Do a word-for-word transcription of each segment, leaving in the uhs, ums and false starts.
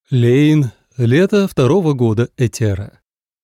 Лейн. Лето второго года Этера.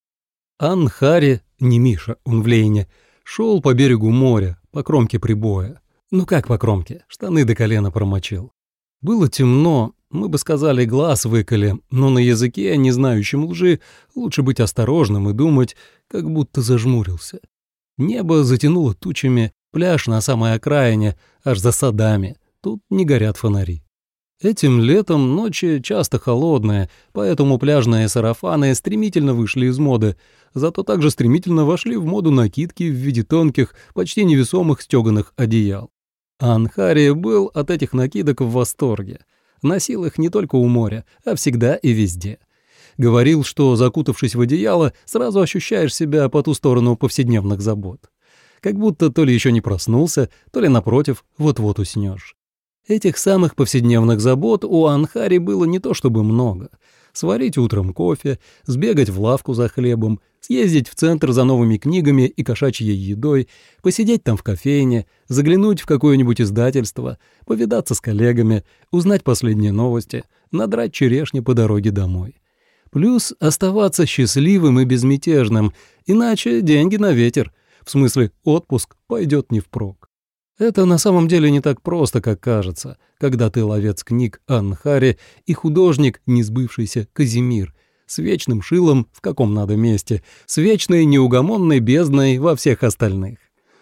Ан-Хари, не Миша, он в Лейне, шел по берегу моря, по кромке прибоя. Ну как по кромке, штаны до колена промочил. Было темно, мы бы сказали, глаз выколи, но на языке, не знающем лжи, лучше быть осторожным и думать, как будто зажмурился. Небо затянуло тучами, пляж на самой окраине, аж за садами, тут не горят фонари. Этим летом ночи часто холодные, поэтому пляжные сарафаны стремительно вышли из моды, зато также стремительно вошли в моду накидки в виде тонких, почти невесомых стёганых одеял. Ан-Хари был от этих накидок в восторге. Носил их не только у моря, а всегда и везде. Говорил, что, закутавшись в одеяло, сразу ощущаешь себя по ту сторону повседневных забот. Как будто то ли еще не проснулся, то ли, напротив, вот-вот уснешь. Этих самых повседневных забот у Ан-Хари было не то чтобы много. Сварить утром кофе, сбегать в лавку за хлебом, съездить в центр за новыми книгами и кошачьей едой, посидеть там в кофейне, заглянуть в какое-нибудь издательство, повидаться с коллегами, узнать последние новости, надрать черешни по дороге домой. Плюс оставаться счастливым и безмятежным, иначе деньги на ветер, в смысле отпуск пойдет не впрок. Это на самом деле не так просто, как кажется, когда ты ловец книг Ан-Хари и художник, несбывшийся Казимир, с вечным шилом в каком надо месте, с вечной неугомонной бездной во всех остальных.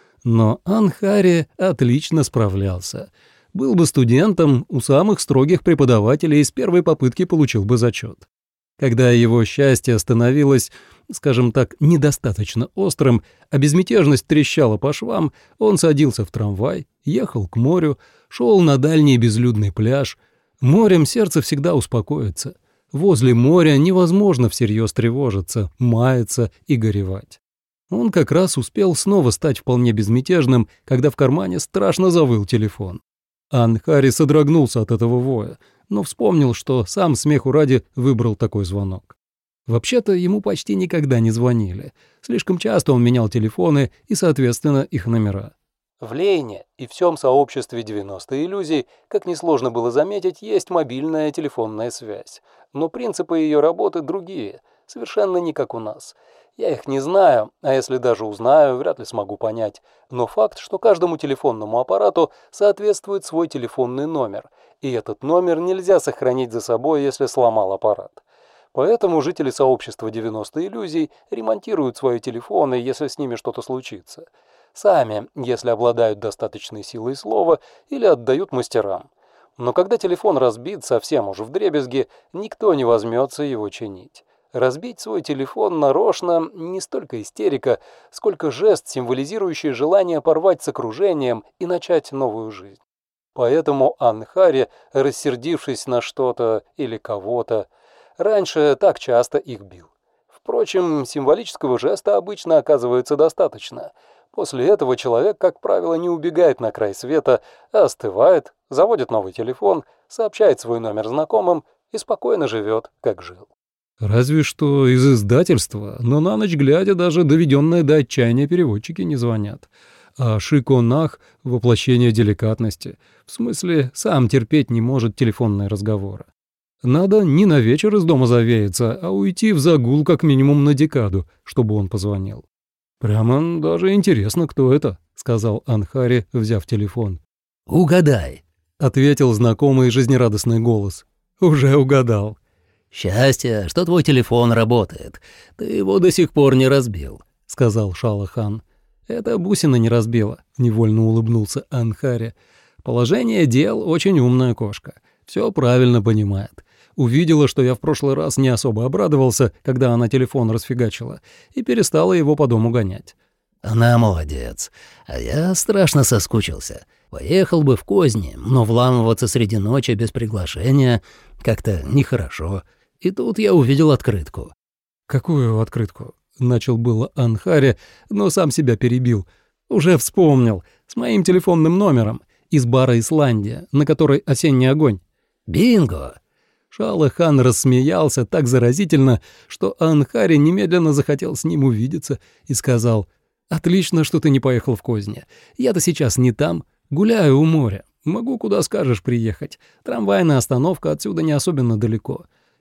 Но Ан-Хари отлично справлялся. Был бы студентом, у самых строгих преподавателей с первой попытки получил бы зачет. Когда его счастье становилось, скажем так, недостаточно острым, а безмятежность трещала по швам, он садился в трамвай, ехал к морю, шел на дальний безлюдный пляж. Морем сердце всегда успокоится. Возле моря невозможно всерьез тревожиться, маяться и горевать. Он как раз успел снова стать вполне безмятежным, когда в кармане страшно завыл телефон. Ан-Хари содрогнулся от этого воя, но вспомнил, что сам смеху ради выбрал такой звонок. Вообще-то ему почти никогда не звонили. Слишком часто он менял телефоны и, соответственно, их номера. В Лейне и всем сообществе девяносто иллюзий, как несложно было заметить, есть мобильная телефонная связь. Но принципы ее работы другие, совершенно не как у нас. Я их не знаю, а если даже узнаю, вряд ли смогу понять. Но факт, что каждому телефонному аппарату соответствует свой телефонный номер, и этот номер нельзя сохранить за собой, если сломал аппарат. Поэтому жители сообщества девяносто иллюзий ремонтируют свои телефоны, если с ними что-то случится. Сами, если обладают достаточной силой слова, или отдают мастерам. Но когда телефон разбит совсем уж вдребезги, никто не возьмется его чинить. Разбить свой телефон нарочно не столько истерика, сколько жест, символизирующий желание порвать с окружением и начать новую жизнь. Поэтому Ан-Хари, рассердившись на что-то или кого-то, раньше так часто их бил. Впрочем, символического жеста обычно оказывается достаточно. После этого человек, как правило, не убегает на край света, а остывает, заводит новый телефон, сообщает свой номер знакомым и спокойно живет, как жил. Разве что из издательства, но на ночь глядя даже доведенные до отчаяния переводчики не звонят. А Шиконах — воплощение деликатности. В смысле, сам терпеть не может телефонные разговоры. Надо не на вечер из дома завеяться, а уйти в загул как минимум на декаду, чтобы он позвонил. «Прямо даже интересно, кто это», — сказал Ан-Хари, взяв телефон. «Угадай», — ответил знакомый жизнерадостный голос. «Уже угадал». «Счастье, что твой телефон работает. Ты его до сих пор не разбил», — сказал Шала-хан. «Это бусина не разбила», — невольно улыбнулся Ан-Хари. «Положение дел очень умная кошка. Все правильно понимает. Увидела, что я в прошлый раз не особо обрадовался, когда она телефон расфигачила, и перестала его по дому гонять». «Она молодец. А я страшно соскучился. Поехал бы в Козни, но вламываться среди ночи без приглашения как-то нехорошо. И тут я увидел открытку». «Какую открытку?» — начал было Ан-Хари, но сам себя перебил. «Уже вспомнил. С моим телефонным номером. Из бара «Исландия», на которой осенний огонь». «Бинго!» Шала-хан рассмеялся так заразительно, что Ан-Хари немедленно захотел с ним увидеться и сказал: «Отлично, что ты не поехал в Козни. Я-то сейчас не там, гуляю у моря. Могу куда скажешь приехать. Трамвайная остановка отсюда не особенно далеко.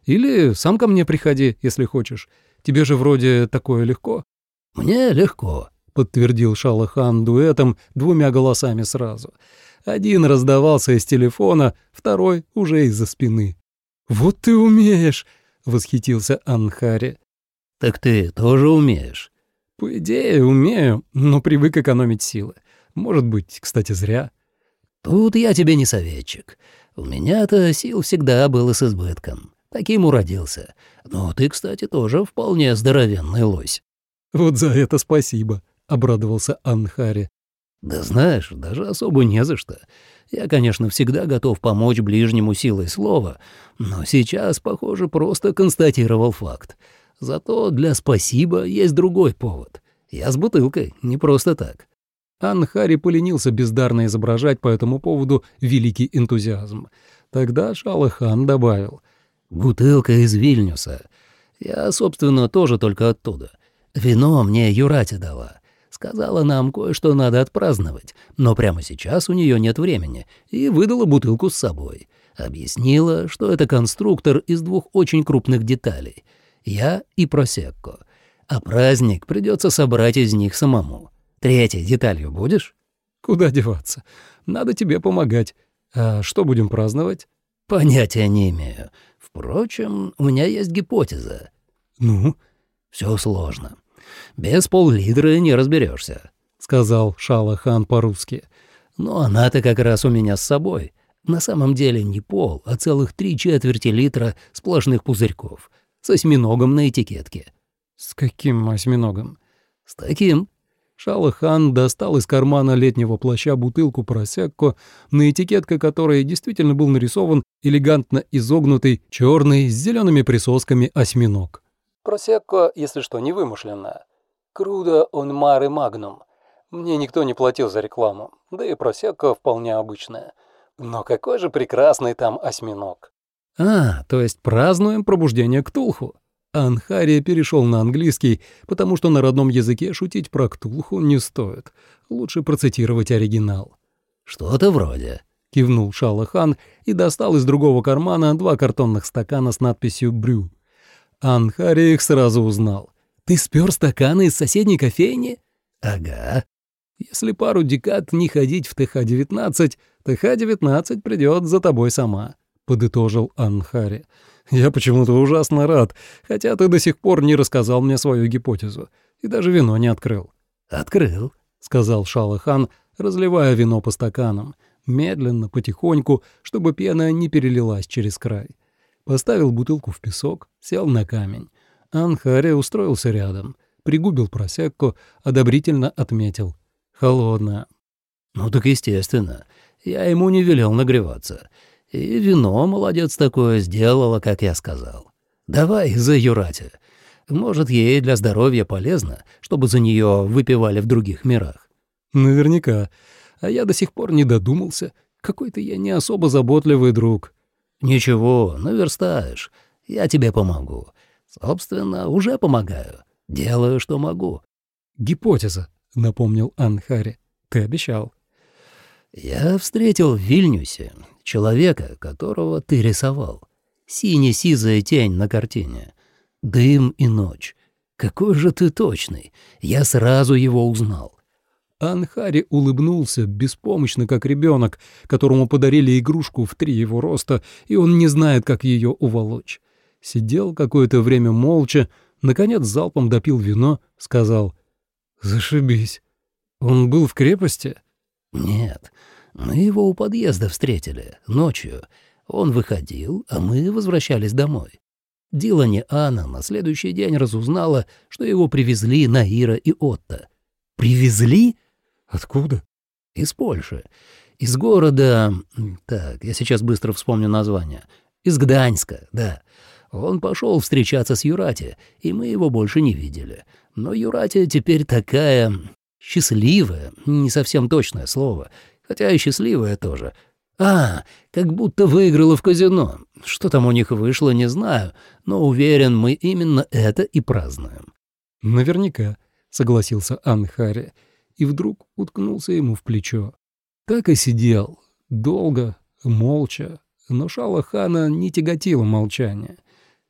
Или сам ко мне приходи, если хочешь. Тебе же вроде такое легко». «Мне легко», — подтвердил Шалахан дуэтом двумя голосами сразу. Один раздавался из телефона, второй уже из-за спины. «Вот ты умеешь!» — восхитился Анхари. «Так ты тоже умеешь?» «По идее, умею, но привык экономить силы. Может быть, кстати, зря». «Тут я тебе не советчик. У меня-то сил всегда было с избытком. Таким уродился. Но ты, кстати, тоже вполне здоровенный лось». «Вот за это спасибо», — обрадовался Анхари. «Да знаешь, даже особо не за что. Я, конечно, всегда готов помочь ближнему силой слова, но сейчас, похоже, просто констатировал факт. Зато для спасибо есть другой повод. Я с бутылкой, не просто так». Анхари поленился бездарно изображать по этому поводу великий энтузиазм. Тогда Шалахан добавил: «Бутылка из Вильнюса. Я, собственно, тоже только оттуда. Вино мне Юрати дала. Сказала, нам кое-что надо отпраздновать, но прямо сейчас у нее нет времени, и выдала бутылку с собой. Объяснила, что это конструктор из двух очень крупных деталей. Я и просекко. А праздник придется собрать из них самому. Третьей деталью будешь?» «Куда деваться? Надо тебе помогать. А что будем праздновать?» «Понятия не имею. Впрочем, у меня есть гипотеза». «Ну?» «Все сложно. Без пол-литра не разберешься», — сказал Шалахан по-русски. «Но она-то как раз у меня с собой. На самом деле не пол, а целых три четверти литра сплошных пузырьков. С осьминогом на этикетке». «С каким осьминогом?» «С таким». Шалахан достал из кармана летнего плаща бутылку просекко, на этикетке которой действительно был нарисован элегантно изогнутый черный с зелеными присосками осьминог. Просекко, если что, не вымышленное. Крудо он маре магнум. Мне никто не платил за рекламу, да и просекко вполне обычное. Но какой же прекрасный там осьминог. А, то есть празднуем пробуждение Ктулху. Анхари перешел на английский, потому что на родном языке шутить про Ктулху не стоит. Лучше процитировать оригинал. «Что-то вроде», — кивнул Шалахан и достал из другого кармана два картонных стакана с надписью «Брю». Анхари их сразу узнал. «Ты спер стаканы из соседней кофейни?» «Ага». «Если пару декад не ходить в ТХ девятнадцать, ТХ девятнадцать придет за тобой сама», — подытожил Анхари. «Я почему-то ужасно рад, хотя ты до сих пор не рассказал мне свою гипотезу и даже вино не открыл». «Открыл», — сказал Шалахан, разливая вино по стаканам, медленно, потихоньку, чтобы пена не перелилась через край. Поставил бутылку в песок, сел на камень. Анхари устроился рядом, пригубил просекко, одобрительно отметил: «Холодная». «Ну так естественно. Я ему не велел нагреваться. И вино, молодец такое, сделала, как я сказал. Давай за Юрати. Может, ей для здоровья полезно, чтобы за нее выпивали в других мирах». «Наверняка. А я до сих пор не додумался. Какой-то я не особо заботливый друг». «Ничего, наверстаешь. Я тебе помогу. Собственно, уже помогаю. Делаю, что могу». «Гипотеза», — напомнил Анхари. «Ты обещал». «Я встретил в Вильнюсе человека, которого ты рисовал. Сине-сизая тень на картине. Дым и ночь. Какой же ты точный. Я сразу его узнал». Анхари улыбнулся, беспомощно, как ребенок, которому подарили игрушку в три его роста, и он не знает, как ее уволочь. Сидел какое-то время молча, наконец залпом допил вино, сказал: «Зашибись. Он был в крепости?» «Нет, мы его у подъезда встретили, ночью. Он выходил, а мы возвращались домой. Дилани Анна на следующий день разузнала, что его привезли Наира и Отто». «Привезли?» «Откуда?» «Из Польши. Из города... Так, я сейчас быстро вспомню название. Из Гданьска, да. Он пошел встречаться с Юрати, и мы его больше не видели. Но Юрати теперь такая... счастливая, не совсем точное слово, хотя и счастливая тоже. А, как будто выиграла в казино. Что там у них вышло, не знаю, но уверен, мы именно это и празднуем». «Наверняка», — согласился Анхари, и вдруг уткнулся ему в плечо. Так и сидел, долго, молча, но Шалахана не тяготило молчание.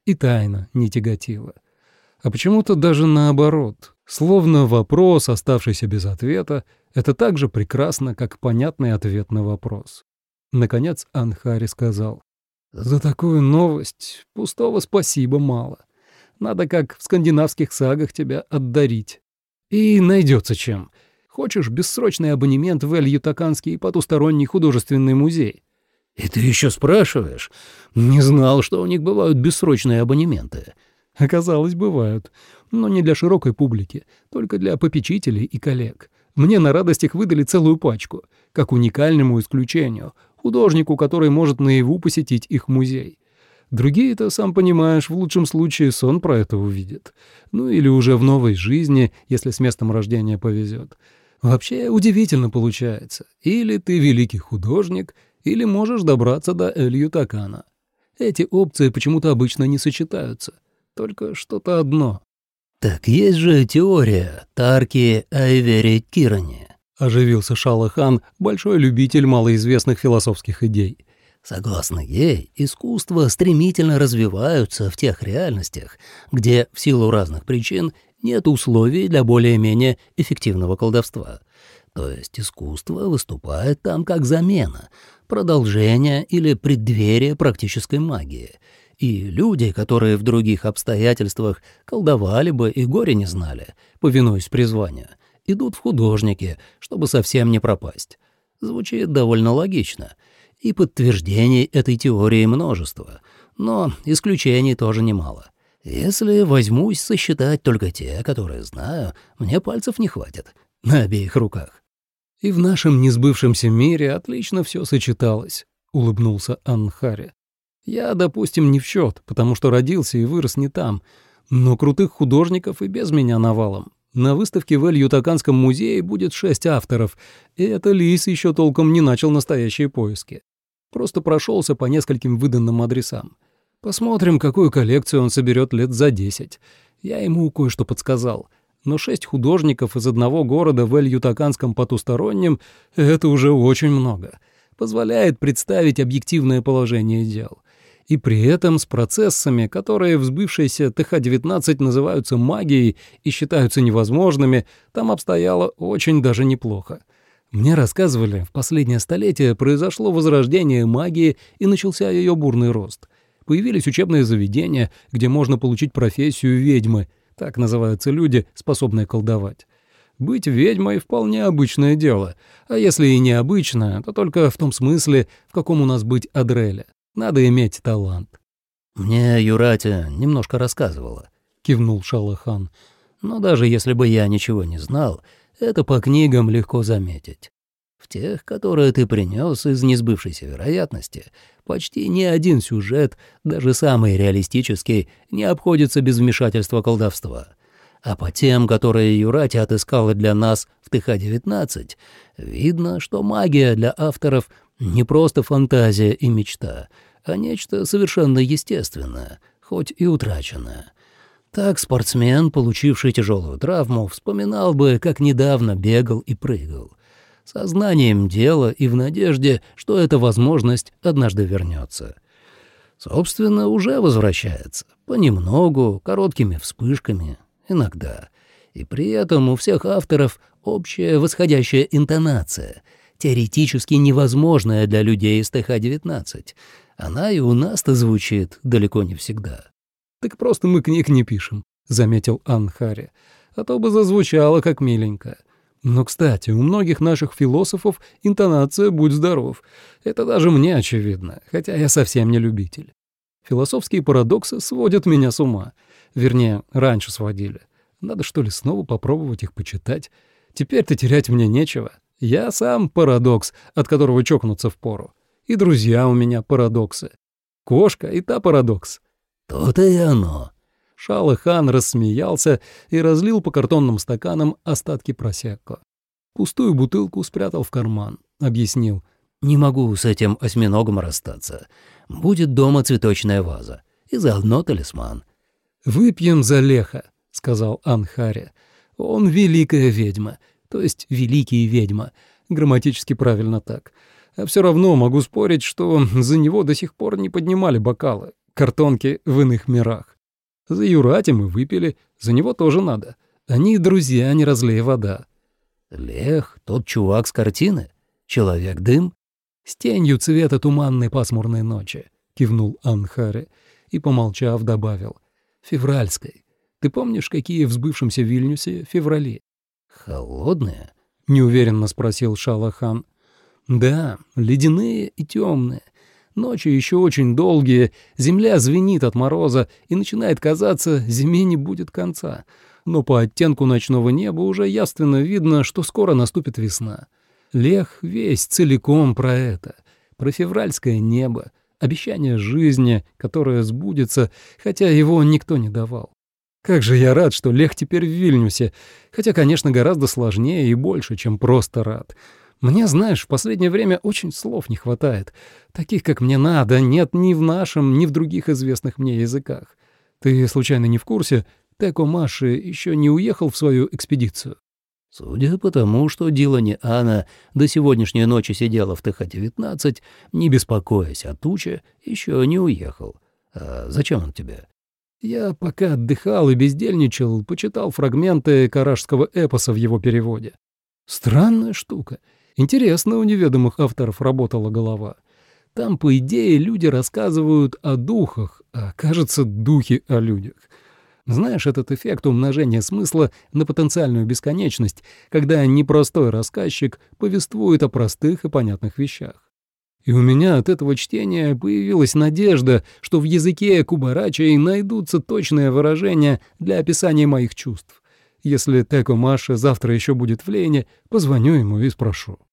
и тайна не тяготила. А почему-то даже наоборот, словно вопрос, оставшийся без ответа, это так же прекрасно, как понятный ответ на вопрос. Наконец Анхари сказал: «За такую новость пустого спасибо мало. Надо, как в скандинавских сагах, тебя отдарить. И найдется чем. Хочешь бессрочный абонемент в Эль-Ютаканский потусторонний художественный музей?» «И ты еще спрашиваешь? Не знал, что у них бывают бессрочные абонементы». Оказалось, бывают, но не для широкой публики, только для попечителей и коллег. Мне на радость их выдали целую пачку, как уникальному исключению, художнику, который может наяву посетить их музей. Другие-то, сам понимаешь, в лучшем случае сон про это увидят. Ну или уже в новой жизни, если с местом рождения повезет. Вообще удивительно получается. Или ты великий художник, или можешь добраться до Эль-Ютакана. Эти опции почему-то обычно не сочетаются. Только что-то одно. «Так есть же теория Тарки Айвери Кирани», — оживился Шалахан, большой любитель малоизвестных философских идей. «Согласно ей, искусства стремительно развиваются в тех реальностях, где в силу разных причин нет условий для более-менее эффективного колдовства. То есть искусство выступает там как замена, продолжение или преддверие практической магии. И люди, которые в других обстоятельствах колдовали бы и горе не знали, повинуясь призванию, идут в художники, чтобы совсем не пропасть. Звучит довольно логично. И подтверждений этой теории множество, но исключений тоже немало. Если возьмусь сосчитать только те, которые знаю, мне пальцев не хватит на обеих руках». «И в нашем несбывшемся мире отлично все сочеталось», — улыбнулся Анхари. «Я, допустим, не в счет, потому что родился и вырос не там, но крутых художников и без меня навалом. На выставке в Эль-Ютаканском музее будет шесть авторов, и это Лис еще толком не начал настоящие поиски. Просто прошелся по нескольким выданным адресам. Посмотрим, какую коллекцию он соберет лет за десять. Я ему кое-что подсказал. Но шесть художников из одного города в Эль-Ютаканском потустороннем — это уже очень много. Позволяет представить объективное положение дел. И при этом с процессами, которые в сбывшейся Тэ Ха девятнадцать называются магией и считаются невозможными, там обстояло очень даже неплохо. Мне рассказывали, в последнее столетие произошло возрождение магии и начался ее бурный рост. Появились учебные заведения, где можно получить профессию ведьмы, так называются люди, способные колдовать. Быть ведьмой — вполне обычное дело, а если и необычное, то только в том смысле, в каком у нас быть Адреля. Надо иметь талант. «Мне Юратя немножко рассказывала», — кивнул Шалахан. «Но даже если бы я ничего не знал, это по книгам легко заметить. В тех, которые ты принес из несбывшейся вероятности, почти ни один сюжет, даже самый реалистический, не обходится без вмешательства колдовства. А по тем, которые Юрати отыскала для нас в Тэ Ха девятнадцать, видно, что магия для авторов не просто фантазия и мечта, а нечто совершенно естественное, хоть и утраченное. Так спортсмен, получивший тяжелую травму, вспоминал бы, как недавно бегал и прыгал. Сознанием дела и в надежде, что эта возможность однажды вернется. Собственно, уже возвращается. Понемногу, короткими вспышками, иногда. И при этом у всех авторов общая восходящая интонация, теоретически невозможная для людей из Тэ Ха девятнадцать. Она и у нас-то звучит далеко не всегда. «Так просто мы книг не пишем», — заметил Анхари. «А то бы зазвучало как миленько. Но, кстати, у многих наших философов интонация «будь здоров». Это даже мне очевидно, хотя я совсем не любитель. Философские парадоксы сводят меня с ума. Вернее, раньше сводили. Надо, что ли, снова попробовать их почитать. Теперь-то терять мне нечего. Я сам парадокс, от которого чокнуться впору. И друзья у меня парадоксы. Кошка и та парадокс». «То-то и оно». Шалахан рассмеялся и разлил по картонным стаканам остатки просекко. Пустую бутылку спрятал в карман, объяснил. «Не могу с этим осьминогом расстаться. Будет дома цветочная ваза. И заодно талисман». «Выпьем за Леха», — сказал Анхари. «Он великая ведьма, то есть великий ведьма. Грамматически правильно так. А все равно могу спорить, что за него до сих пор не поднимали бокалы. картонки в иных мирах. За Юрати мы выпили, за него тоже надо. Они друзья, не разлей вода. Лех, тот чувак с картины? Человек-дым? С тенью цвета туманной пасмурной ночи, кивнул Анхари и, помолчав, добавил. Февральской. Ты помнишь, какие в сбывшемся Вильнюсе феврали? Холодные? Неуверенно спросил Шалахан. Да, ледяные и темные. Ночи еще очень долгие, земля звенит от мороза, и начинает казаться, зиме не будет конца. Но по оттенку ночного неба уже явственно видно, что скоро наступит весна. Лех весь целиком про это, про февральское небо, обещание жизни, которое сбудется, хотя его никто не давал. Как же я рад, что Лех теперь в Вильнюсе, хотя, конечно, гораздо сложнее и больше, чем просто рад. Мне, знаешь, в последнее время очень слов не хватает. Таких, как мне надо, нет ни в нашем, ни в других известных мне языках. Ты, случайно, не в курсе, Теко Маши еще не уехал в свою экспедицию? Судя по тому, что Дилани Анна до сегодняшней ночи сидела в Тэ Ха девятнадцать, не беспокоясь о туче, еще не уехал. А зачем он тебе? Я пока отдыхал и бездельничал, почитал фрагменты карашского эпоса в его переводе. Странная штука. Интересно, у неведомых авторов работала голова. Там, по идее, люди рассказывают о духах, а, кажется, духи о людях. Знаешь, этот эффект умножения смысла на потенциальную бесконечность, когда непростой рассказчик повествует о простых и понятных вещах. И у меня от этого чтения появилась надежда, что в языке кубарачей найдутся точные выражения для описания моих чувств. Если Теко Маши завтра еще будет в Лейне, позвоню ему и спрошу.